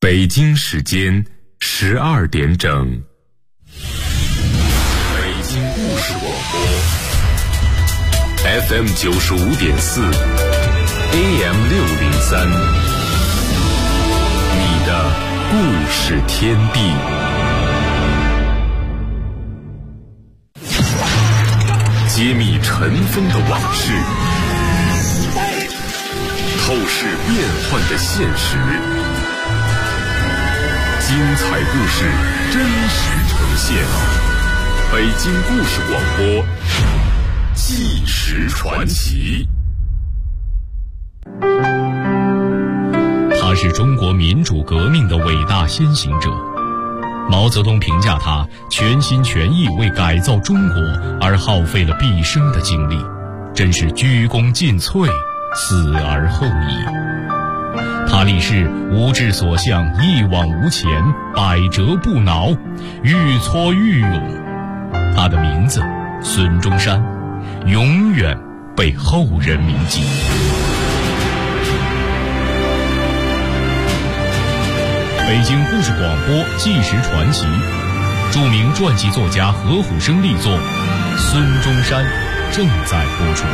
北京时间12点整，北京故事广播 FM 95.4 AM 603，你的故事天地。揭秘尘封的往事，透视变幻的现实，精彩故事真实呈现。北京故事广播，纪实传奇。 他是中国民主革命的伟大先行者。毛泽东评价他全心全意为改造中国而耗费了毕生的精力，真是鞠躬尽瘁，死而后已。他立誓无志所向，一往无前，百折不挠，愈挫愈勇。他的名字孙中山，永远被后人铭记。北京故事广播纪实传奇，著名传记作家何虎生力作《孙中山》正在播出。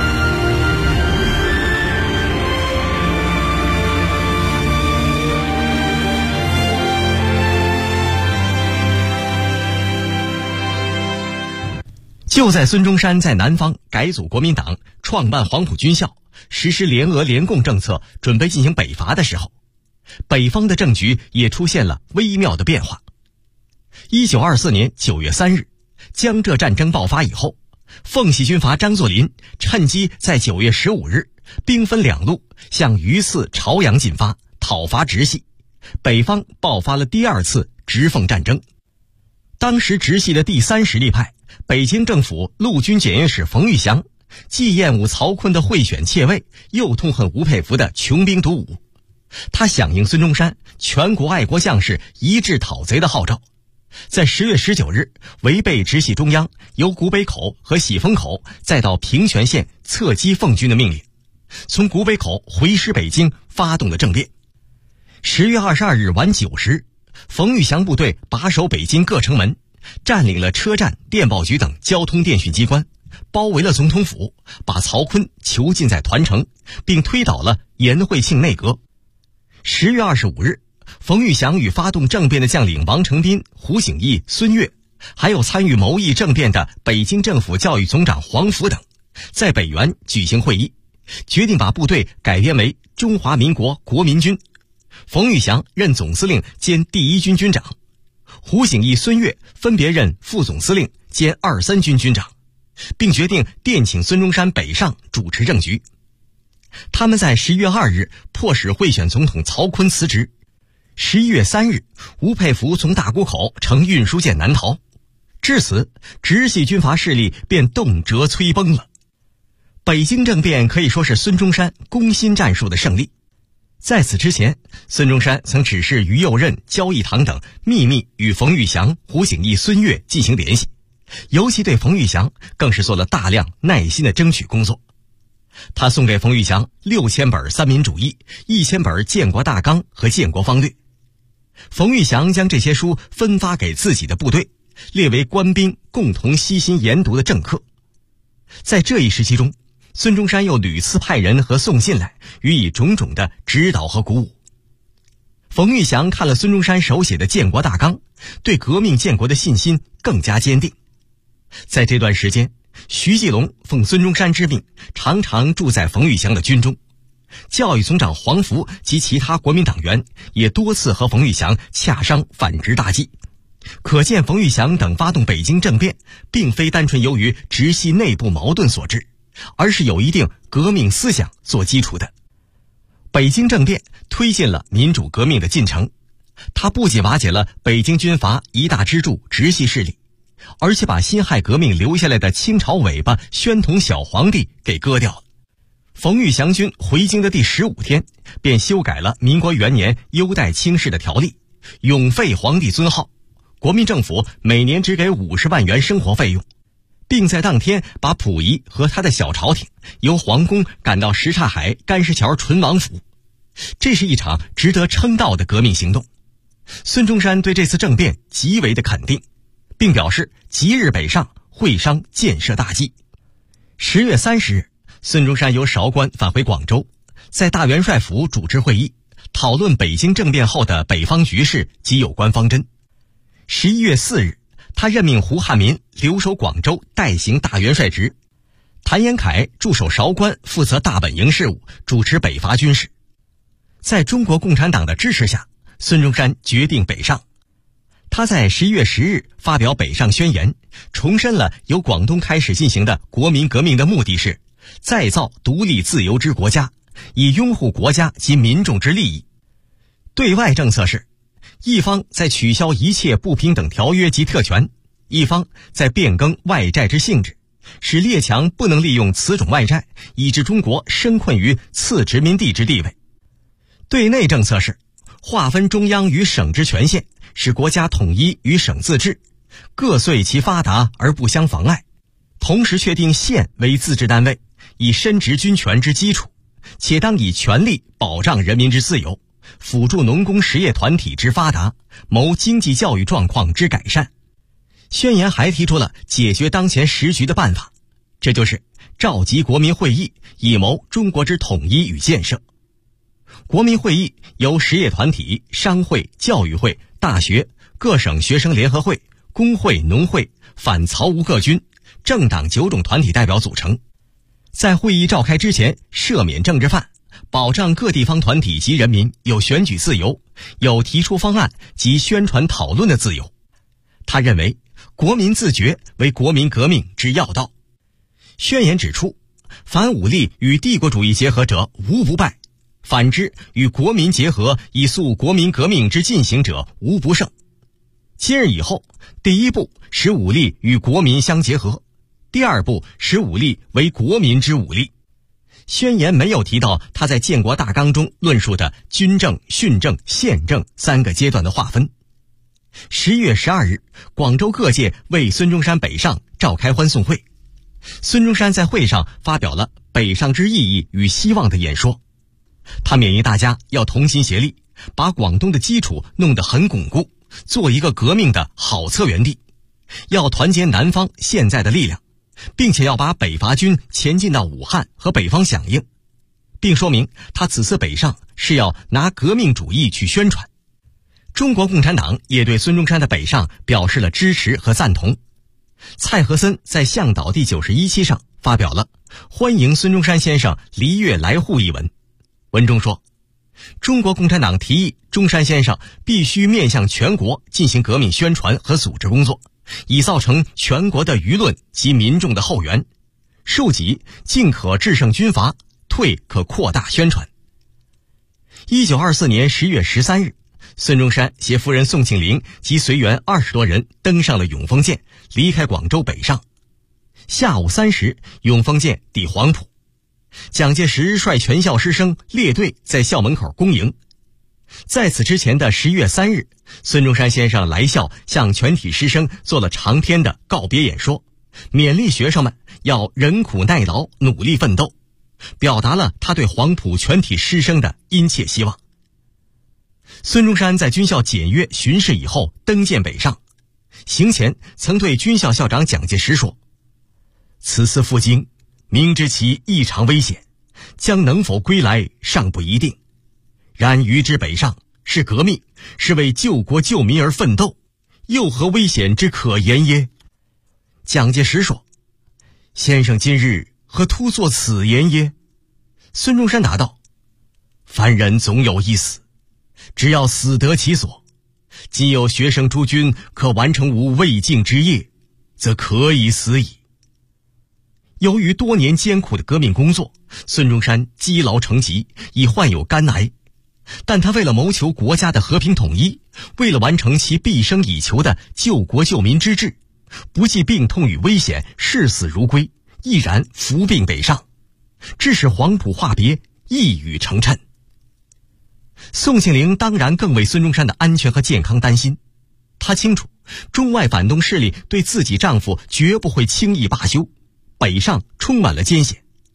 就在孙中山在南方改组国民党，创办黄埔军校，实施联俄联共政策，准备进行北伐的时候，北方的政局也出现了微妙的变化。1924年9月3日，江浙战争爆发以后，奉系军阀张作霖趁机在9月15日兵分两路向榆次、朝阳进发，讨伐直系。北方爆发了第二次直奉战争。当时直系的第三实力派，北京政府陆军检验使冯玉祥，既厌恶曹锟的贿选窃位，又痛恨吴佩孚的穷兵黩武。他响应孙中山全国爱国将士一致讨贼的号召，在10月19日违背直系中央由古北口和喜峰口再到平泉县侧击奉军的命令，从古北口回师北京，发动了政变。10月22日晚9时，冯玉祥部队把守北京各城门，占领了车站、电报局等交通电讯机关，包围了总统府，把曹锟囚禁在团城，并推倒了颜惠庆内阁。10月25日，冯玉祥与发动政变的将领王承斌、胡景翼、孙岳，还有参与谋议政变的北京政府教育总长黄福等，在北园举行会议，决定把部队改编为中华民国国民军。冯玉祥任总司令兼第一军军长，胡景翼、孙岳分别任副总司令兼23军军长，并决定电请孙中山北上主持政局。他们在11月2日迫使贿选总统曹锟辞职。11月3日，吴佩孚从大沽口乘运输舰南逃。至此，直系军阀势力便动辄摧崩了。北京政变可以说是孙中山攻心战术的胜利。在此之前，孙中山曾指示于右任、焦义堂等秘密与冯玉祥、胡景翼、孙岳进行联系，尤其对冯玉祥更是做了大量耐心的争取工作。他送给冯玉祥6000本三民主义、1000本建国大纲和建国方略。冯玉祥将这些书分发给自己的部队，列为官兵共同悉心研读的政课。在这一时期中，孙中山又屡次派人和送信来，予以种种的指导和鼓舞。冯玉祥看了孙中山手写的建国大纲，对革命建国的信心更加坚定。在这段时间，徐继龙奉孙中山之命，常常住在冯玉祥的军中。教育总长黄福及其他国民党员也多次和冯玉祥洽商反直大计。可见冯玉祥等发动北京政变，并非单纯由于直系内部矛盾所致，而是有一定革命思想做基础的。北京政变推进了民主革命的进程，它不仅瓦解了北京军阀一大支柱直系势力，而且把辛亥革命留下来的清朝尾巴宣统小皇帝给割掉了。冯玉祥军回京的第15天，便修改了民国元年优待清士的条例，永废皇帝尊号，国民政府每年只给50万元生活费用，并在当天把溥仪和他的小朝廷由皇宫赶到什刹海干石桥淳王府。 这是一场值得称道的革命行动。孙中山对这次政变极为的肯定，并表示即日北上，会商建设大计。10月30日，孙中山由韶关返回广州，在大元帅府主持会议，讨论北京政变后的北方局势及有关方针。11月4日，他任命胡汉民留守广州，代行大元帅职；谭延闿驻守韶关，负责大本营事务，主持北伐军事。在中国共产党的支持下，孙中山决定北上。他在11月10日发表北上宣言，重申了由广东开始进行的国民革命的目的是再造独立自由之国家，以拥护国家及民众之利益。对外政策是，一方在取消一切不平等条约及特权，一方在变更外债之性质，使列强不能利用此种外债，以致中国深困于次殖民地之地位。对内政策是，划分中央与省之权限，使国家统一与省自治，各遂其发达而不相妨碍，同时确定县为自治单位，以伸直军权之基础，且当以权力保障人民之自由，辅助农工实业团体之发达，谋经济教育状况之改善。宣言还提出了解决当前时局的办法，这就是召集国民会议，以谋中国之统一与建设。国民会议由实业团体、商会、教育会、大学、各省学生联合会、工会、农会、反曹吴各军、政党9种团体代表组成。在会议召开之前，赦免政治犯，保障各地方团体及人民有选举自由，有提出方案及宣传讨论的自由。他认为国民自觉为国民革命之要道。宣言指出，凡武力与帝国主义结合者无不败，反之与国民结合以肃国民革命之进行者无不胜。今日以后，第一步使武力与国民相结合，第二步使武力为国民之武力。宣言没有提到他在建国大纲中论述的军政、训政、宪政3个阶段的划分。11月12日，广州各界为孙中山北上召开欢送会。孙中山在会上发表了北上之意义与希望的演说。他勉励大家要同心协力，把广东的基础弄得很巩固，做一个革命的好策源地，要团结南方现在的力量，并且要把北伐军前进到武汉和北方响应，并说明他此次北上是要拿革命主义去宣传。中国共产党也对孙中山的北上表示了支持和赞同。蔡和森在向导第91期上发表了欢迎孙中山先生离粤来沪一文。文中说，中国共产党提议中山先生必须面向全国进行革命宣传和组织工作，以造成全国的舆论及民众的后援。庶几尽可制胜军阀，退可扩大宣传。1924年10月13日，孙中山携夫人宋庆龄及随员20多人登上了永丰舰，离开广州北上。下午3时，永丰舰抵黄埔。蒋介石率全校师生列队在校门口恭迎。在此之前的11月3日，孙中山先生来校向全体师生做了长篇的告别演说，勉励学生们要忍苦耐劳，努力奋斗，表达了他对黄埔全体师生的殷切希望。孙中山在军校检阅巡视以后登舰北上，行前曾对军校校长蒋介石说，此次赴京，明知其异常危险，将能否归来尚不一定，然于之北上是革命，是为救国救民而奋斗，又何危险之可言耶？蒋介石说，先生今日何突作此言耶？孙中山答道，凡人总有一死，只要死得其所，今有学生诸君可完成吾未竟之业，则可以死矣。由于多年艰苦的革命工作，孙中山积劳成疾，已患有肝癌，但他为了谋求国家的和平统一，为了完成其毕生以求的救国救民之志，不计病痛与危险，视死如归，毅然服病北上，致使黄埔话别一语成谶。宋庆龄当然更为孙中山的安全和健康担心，她清楚中外反动势力对自己丈夫绝不会轻易罢休，北上充满了艰险。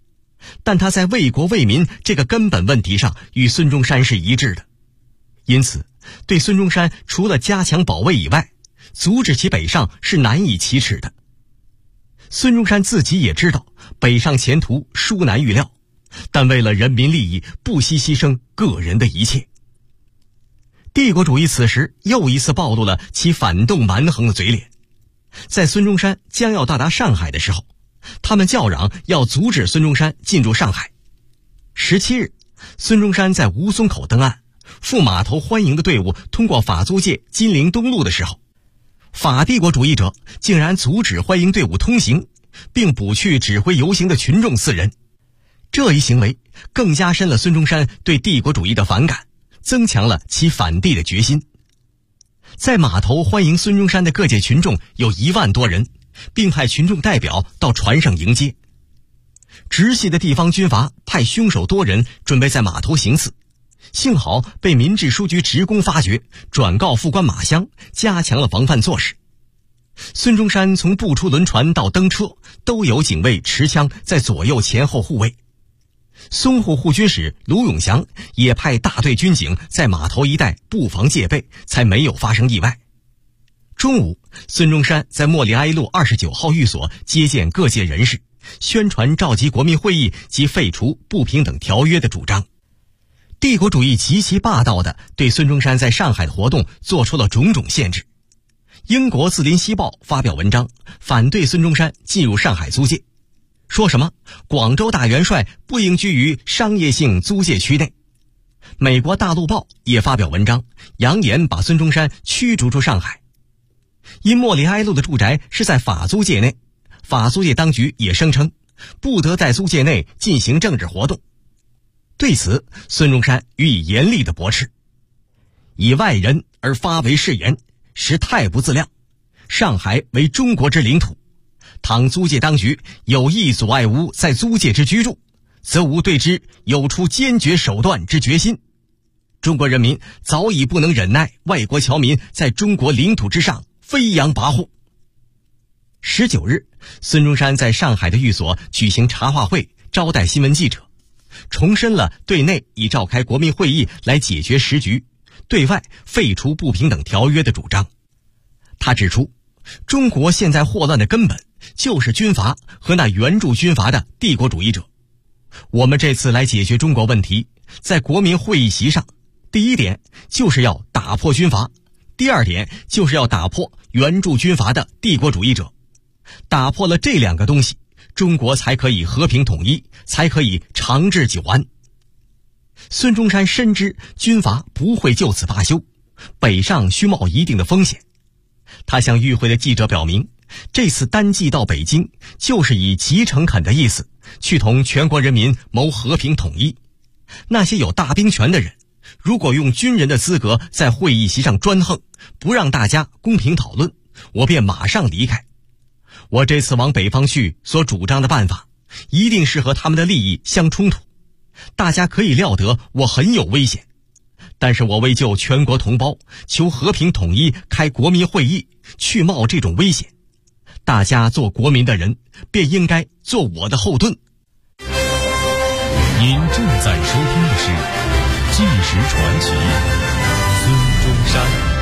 但他在为国为民这个根本问题上与孙中山是一致的，因此对孙中山除了加强保卫以外，阻止其北上是难以启齿的。孙中山自己也知道北上前途殊难预料，但为了人民利益不惜牺牲个人的一切。帝国主义此时又一次暴露了其反动蛮横的嘴脸。在孙中山将要到达上海的时候，他们叫嚷要阻止孙中山进入上海。17日，孙中山在吴淞口登岸，赴码头欢迎的队伍通过法租界金陵东路的时候，法帝国主义者竟然阻止欢迎队伍通行，并捕去指挥游行的群众4人。这一行为更加深了孙中山对帝国主义的反感，增强了其反帝的决心。在码头欢迎孙中山的各界群众有1万多人，并派群众代表到船上迎接。直系的地方军阀派凶手多人准备在码头行刺，幸好被民治书局职工发觉，转告副官马湘，加强了防范措施。孙中山从步出轮船到登车，都有警卫持枪在左右前后护卫。淞沪护军使卢永祥也派大队军警在码头一带布防戒备，才没有发生意外。中午，孙中山在莫里埃路29号寓所接见各界人士，宣传召集国民会议及废除不平等条约的主张。帝国主义极其霸道地对孙中山在上海的活动做出了种种限制。英国《字林西报》发表文章反对孙中山进入上海租界，说什么广州大元帅不应居于商业性租界区内。美国《大陆报》也发表文章，扬言把孙中山驱逐出上海。因莫里埃路的住宅是在法租界内，法租界当局也声称不得在租界内进行政治活动。对此，孙中山予以严厉的驳斥：以外人而发为誓言，实太不自量。上海为中国之领土，倘租界当局有意阻碍吾在租界之居住，则吾对之有出坚决手段之决心。中国人民早已不能忍耐外国侨民在中国领土之上飞扬跋扈。19日，孙中山在上海的寓所举行茶话会，招待新闻记者，重申了对内以召开国民会议来解决时局，对外废除不平等条约的主张。他指出，中国现在祸乱的根本就是军阀和那援助军阀的帝国主义者。我们这次来解决中国问题，在国民会议席上，第一点就是要打破军阀，第二点就是要打破援助军阀的帝国主义者。打破了这2个东西，中国才可以和平统一，才可以长治久安。孙中山深知军阀不会就此罢休，北上需冒一定的风险。他向与会的记者表明，这次单骑到北京，就是以极诚恳的意思去同全国人民谋和平统一。那些有大兵权的人，如果用军人的资格在会议席上专横，不让大家公平讨论，我便马上离开。我这次往北方去所主张的办法，一定是和他们的利益相冲突。大家可以料得我很有危险，但是我为救全国同胞，求和平统一，开国民会议，去冒这种危险。大家做国民的人，便应该做我的后盾。 您正在收听的是《纪实传奇》，孙中山。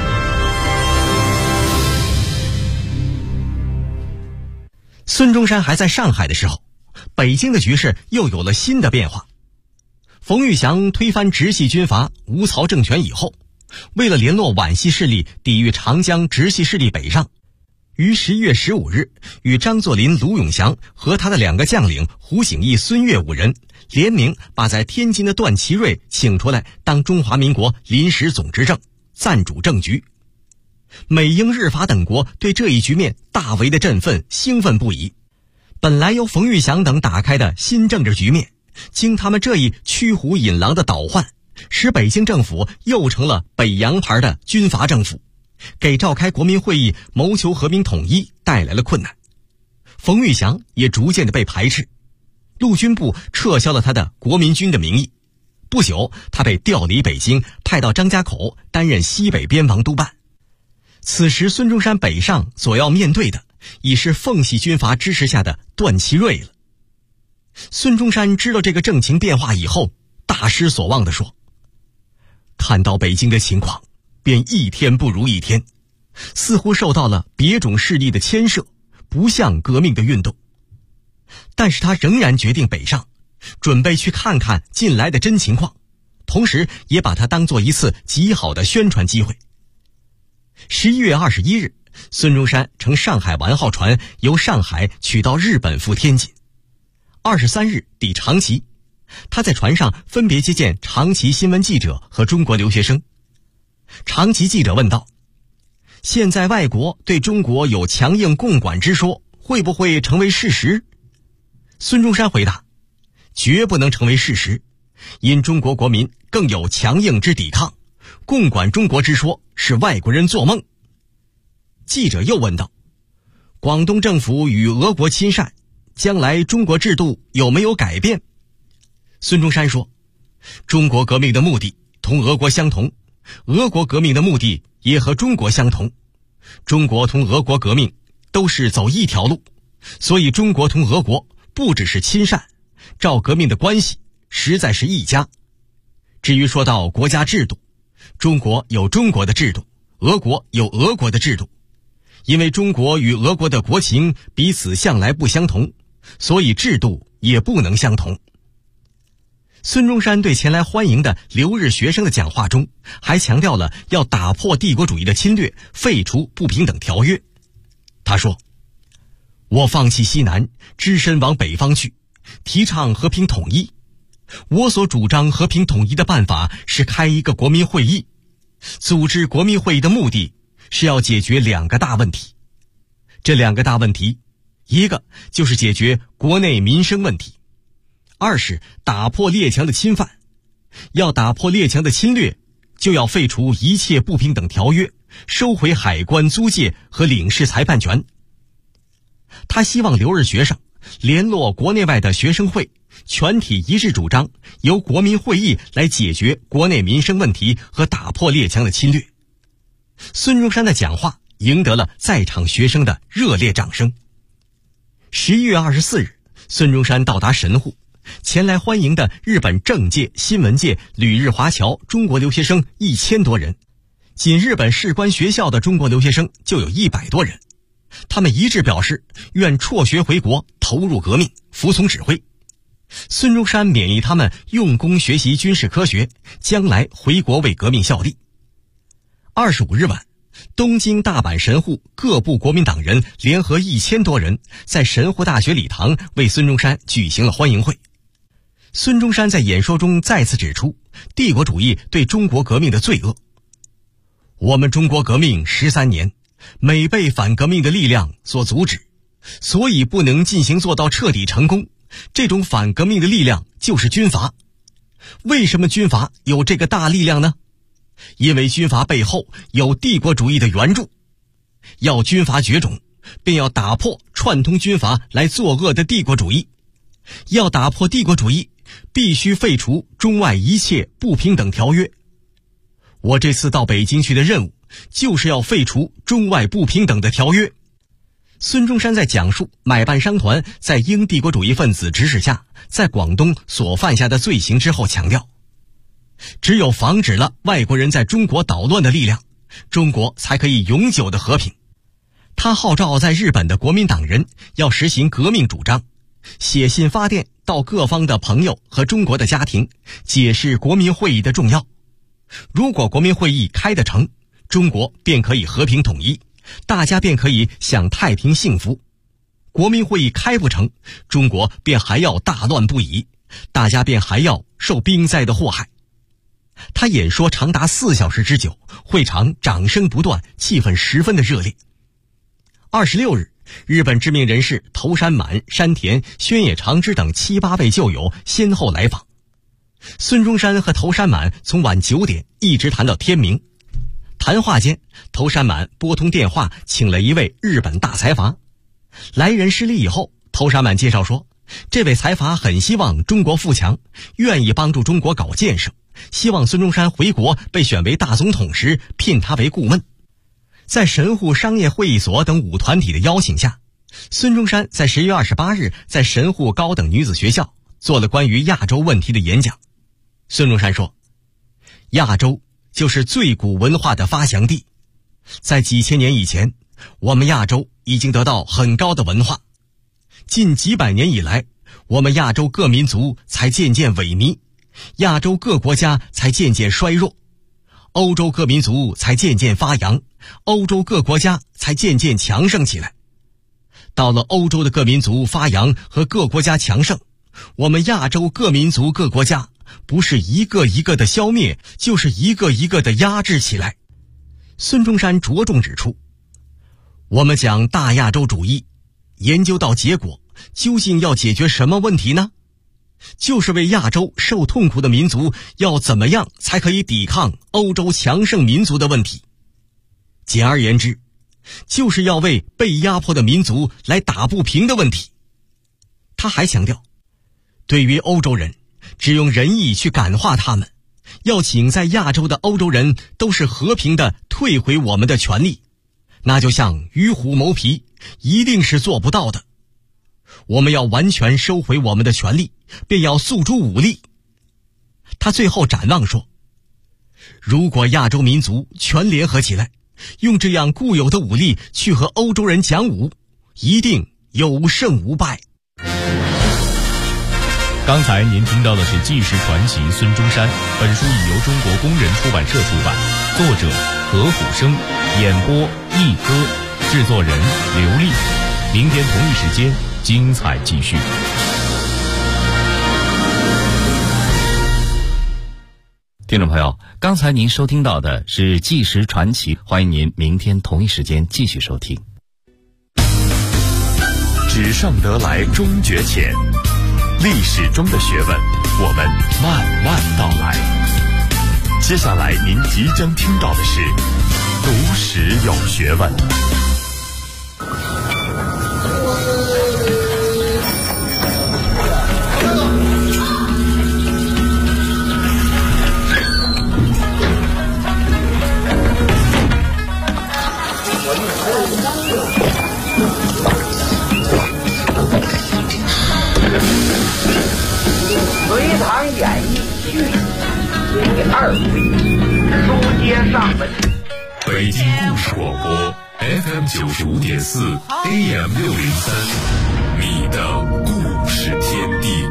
孙中山还在上海的时候，北京的局势又有了新的变化。冯玉祥推翻直系军阀吴曹政权以后，为了联络皖系势力抵御长江直系势力北上，于11月15日与张作霖、卢永祥和他的2个将领胡景翼、孙岳5人联名把在天津的段祺瑞请出来当中华民国临时总执政，暂主政局。美英日法等国对这一局面大为的振奋兴奋不已。本来由冯玉祥等打开的新政治局面，经他们这一驱虎引狼的捣换，使北京政府又成了北洋牌的军阀政府，给召开国民会议谋求和平统一带来了困难。冯玉祥也逐渐的被排斥，陆军部撤销了他的国民军的名义。不久，他被调离北京，派到张家口担任西北边防督办。此时孙中山北上所要面对的已是奉系军阀支持下的段祺瑞了。孙孙中山知道这个政情变化以后，大失所望地说：看到北京的情况，便一天不如一天，似乎受到了别种势力的牵涉，不像革命的运动。但是他仍然决定北上，准备去看看近来的真情况，同时也把它当作一次极好的宣传机会。11月21日，孙中山乘上海丸号船由上海取到日本赴天津。23日抵长崎，他在船上分别接见长崎新闻记者和中国留学生。长崎记者问道：现在外国对中国有强硬共管之说，会不会成为事实？孙中山回答：绝不能成为事实，因中国国民更有强硬之抵抗，共管中国之说是外国人做梦。记者又问道：广东政府与俄国亲善，将来中国制度有没有改变？孙中山说：中国革命的目的同俄国相同，俄国革命的目的也和中国相同，中国同俄国革命都是走一条路，所以中国同俄国不只是亲善，照革命的关系实在是一家。至于说到国家制度，中国有中国的制度，俄国有俄国的制度，因为中国与俄国的国情彼此向来不相同，所以制度也不能相同。孙中山对前来欢迎的留日学生的讲话中，还强调了要打破帝国主义的侵略，废除不平等条约。他说：我放弃西南，只身往北方去，提倡和平统一。我所主张和平统一的办法是开一个国民会议。组织国民会议的目的是要解决两个大问题。这两个大问题，一个就是解决国内民生问题，二是打破列强的侵犯。要打破列强的侵略，就要废除一切不平等条约，收回海关租界和领事裁判权。他希望留日学生联络国内外的学生会，全体一致主张由国民会议来解决国内民生问题和打破列强的侵略。孙中山的讲话赢得了在场学生的热烈掌声。11月24日，孙中山到达神户，前来欢迎的日本政界、新闻界、旅日华侨中国留学生1000多人，仅日本士官学校的中国留学生就有100多人。他们一致表示愿辍学回国，投入革命，服从指挥。孙中山勉励他们用功学习军事科学，将来回国为革命效力。25日晚，东京、大阪、神户各部国民党人联合1000多人，在神户大学礼堂为孙中山举行了欢迎会。孙中山在演说中再次指出帝国主义对中国革命的罪恶。我们中国革命13年，每被反革命的力量所阻止，所以不能进行做到彻底成功。这种反革命的力量就是军阀。为什么军阀有这个大力量呢？因为军阀背后有帝国主义的援助。要军阀绝种，便要打破串通军阀来作恶的帝国主义。要打破帝国主义，必须废除中外一切不平等条约。我这次到北京去的任务，就是要废除中外不平等的条约。孙中山在讲述买办商团在英帝国主义分子指使下在广东所犯下的罪行之后，强调只有防止了外国人在中国捣乱的力量，中国才可以永久的和平。他号召在日本的国民党人要实行革命主张，写信发电到各方的朋友和中国的家庭，解释国民会议的重要。如果国民会议开得成，中国便可以和平统一，大家便可以享太平幸福。国民会议开不成，中国便还要大乱不已，大家便还要受兵灾的祸害。他演说长达4小时之久，会场掌声不断，气氛十分的热烈。26日，日本知名人士头山满、山田、宣野长之等7、8位旧友先后来访。孙中山和头山满从晚9点一直谈到天明。谈话间，头山满拨通电话，请了一位日本大财阀。来人施礼以后，头山满介绍说，这位财阀很希望中国富强，愿意帮助中国搞建设，希望孙中山回国被选为大总统时聘他为顾问。在神户商业会议所等5团体的邀请下，孙中山在10月28日在神户高等女子学校做了关于亚洲问题的演讲。孙中山说，亚洲就是最古文化的发祥地，在几千年以前，我们亚洲已经得到很高的文化，近几百年以来，我们亚洲各民族才渐渐萎靡，亚洲各国家才渐渐衰弱，欧洲各民族才渐渐发扬，欧洲各国家才渐渐强盛起来。到了欧洲的各民族发扬和各国家强盛，我们亚洲各民族各国家不是一个一个的消灭，就是一个一个的压制起来。孙中山着重指出，我们讲大亚洲主义，研究到结果，究竟要解决什么问题呢？就是为亚洲受痛苦的民族要怎么样才可以抵抗欧洲强盛民族的问题。简而言之，就是要为被压迫的民族来打不平的问题。他还强调，对于欧洲人，只用仁义去感化他们，要请在亚洲的欧洲人都是和平地退回我们的权利，那就像与虎谋皮，一定是做不到的。我们要完全收回我们的权利，便要诉诸武力。他最后展望说，如果亚洲民族全联合起来，用这样固有的武力去和欧洲人讲武，一定有胜无败。 刚才您听到的是纪实传奇孙中山，本书已由中国工人出版社出版，作者何虎生，演播一哥，制作人刘丽。明天同一时间精彩继续。 听众朋友，刚才您收听到的是纪实传奇，欢迎您明天同一时间继续收听。 纸上得来终觉浅，历史中的学问，我们慢慢道来。接下来您即将听到的是读史有学问。 隋唐演义序第2回，书接上文。 北京故事广播 FM 95.4 AM 603，你的故事天地。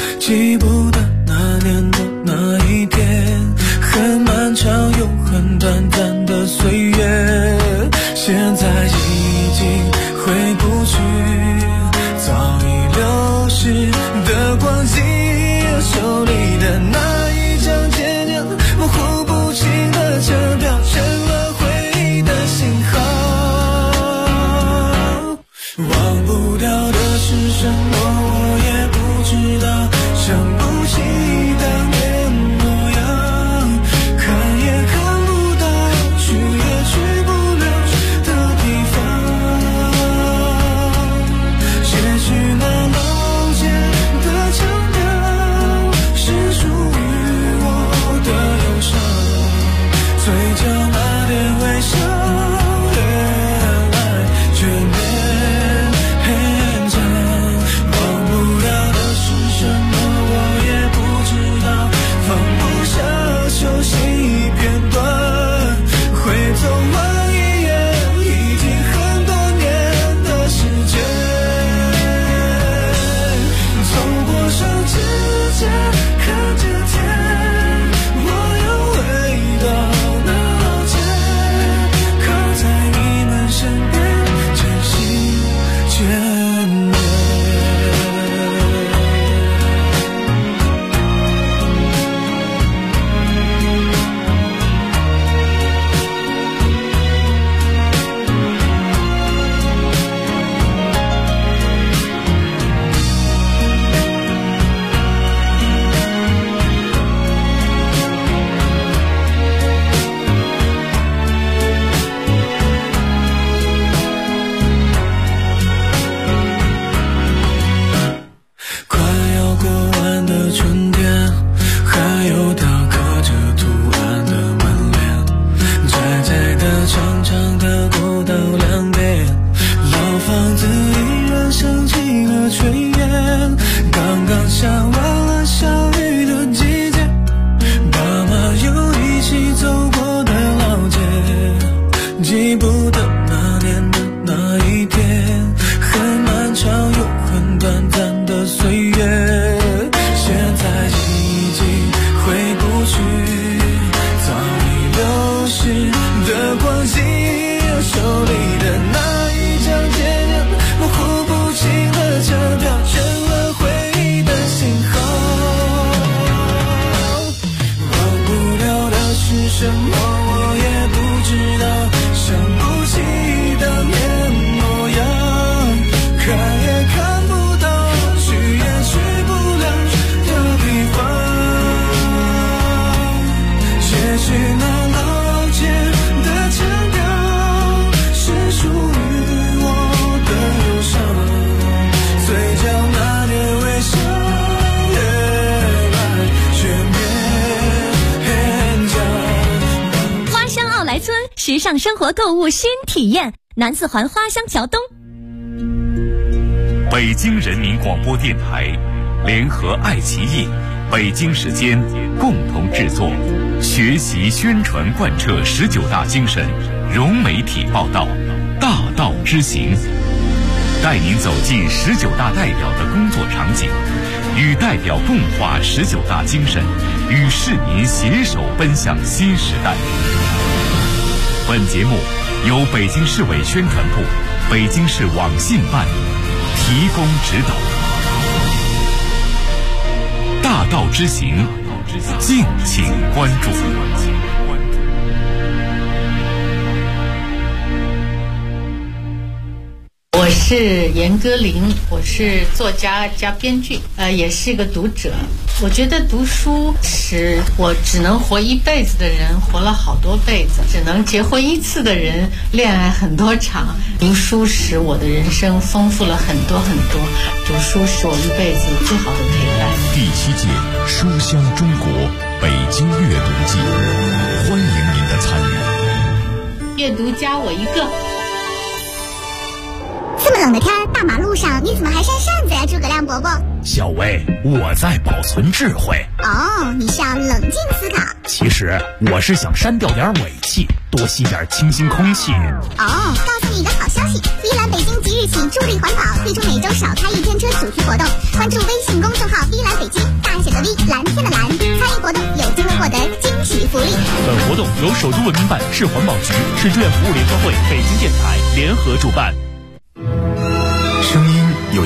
记不得那年的那一天，很漫长又很短时尚生活购物新体验，南四环花乡桥东。 北京人民广播电台联合爱奇艺、北京时间共同制作，学习宣传贯彻19大精神，融媒体报道，大道之行，带您走进19大代表的工作场景，与代表共话19大精神，与市民携手奔向新时代。本节目由北京市委宣传部、北京市网信办提供指导。大道之行，敬请关注。 我是严歌苓，我是作家加编剧，也是一个读者。我觉得读书使我只能活一辈子的人活了好多辈子，只能结婚一次的人恋爱很多场。读书使我的人生丰富了很多很多，读书是我一辈子最好的陪伴。 第7届书香中国北京阅读季，欢迎您的参与。 阅读加我一个。 这么冷的天，大马路上你怎么还扇扇子呀，诸葛亮伯伯？ 小薇，我在保存智慧。 哦，你是要冷静思考。 其实我是想删掉点尾气，多吸点清新空气。 哦，告诉你一个好消息，V 蓝北京即日起助力环保，推出每周少开1天车主题活动。关注微信公众号 V 蓝北京，大写的 V， 蓝天的蓝，参与活动有机会获得惊喜福利。 本活动由首都文明办、市环保局、市志愿服务联合会、北京电台联合主办。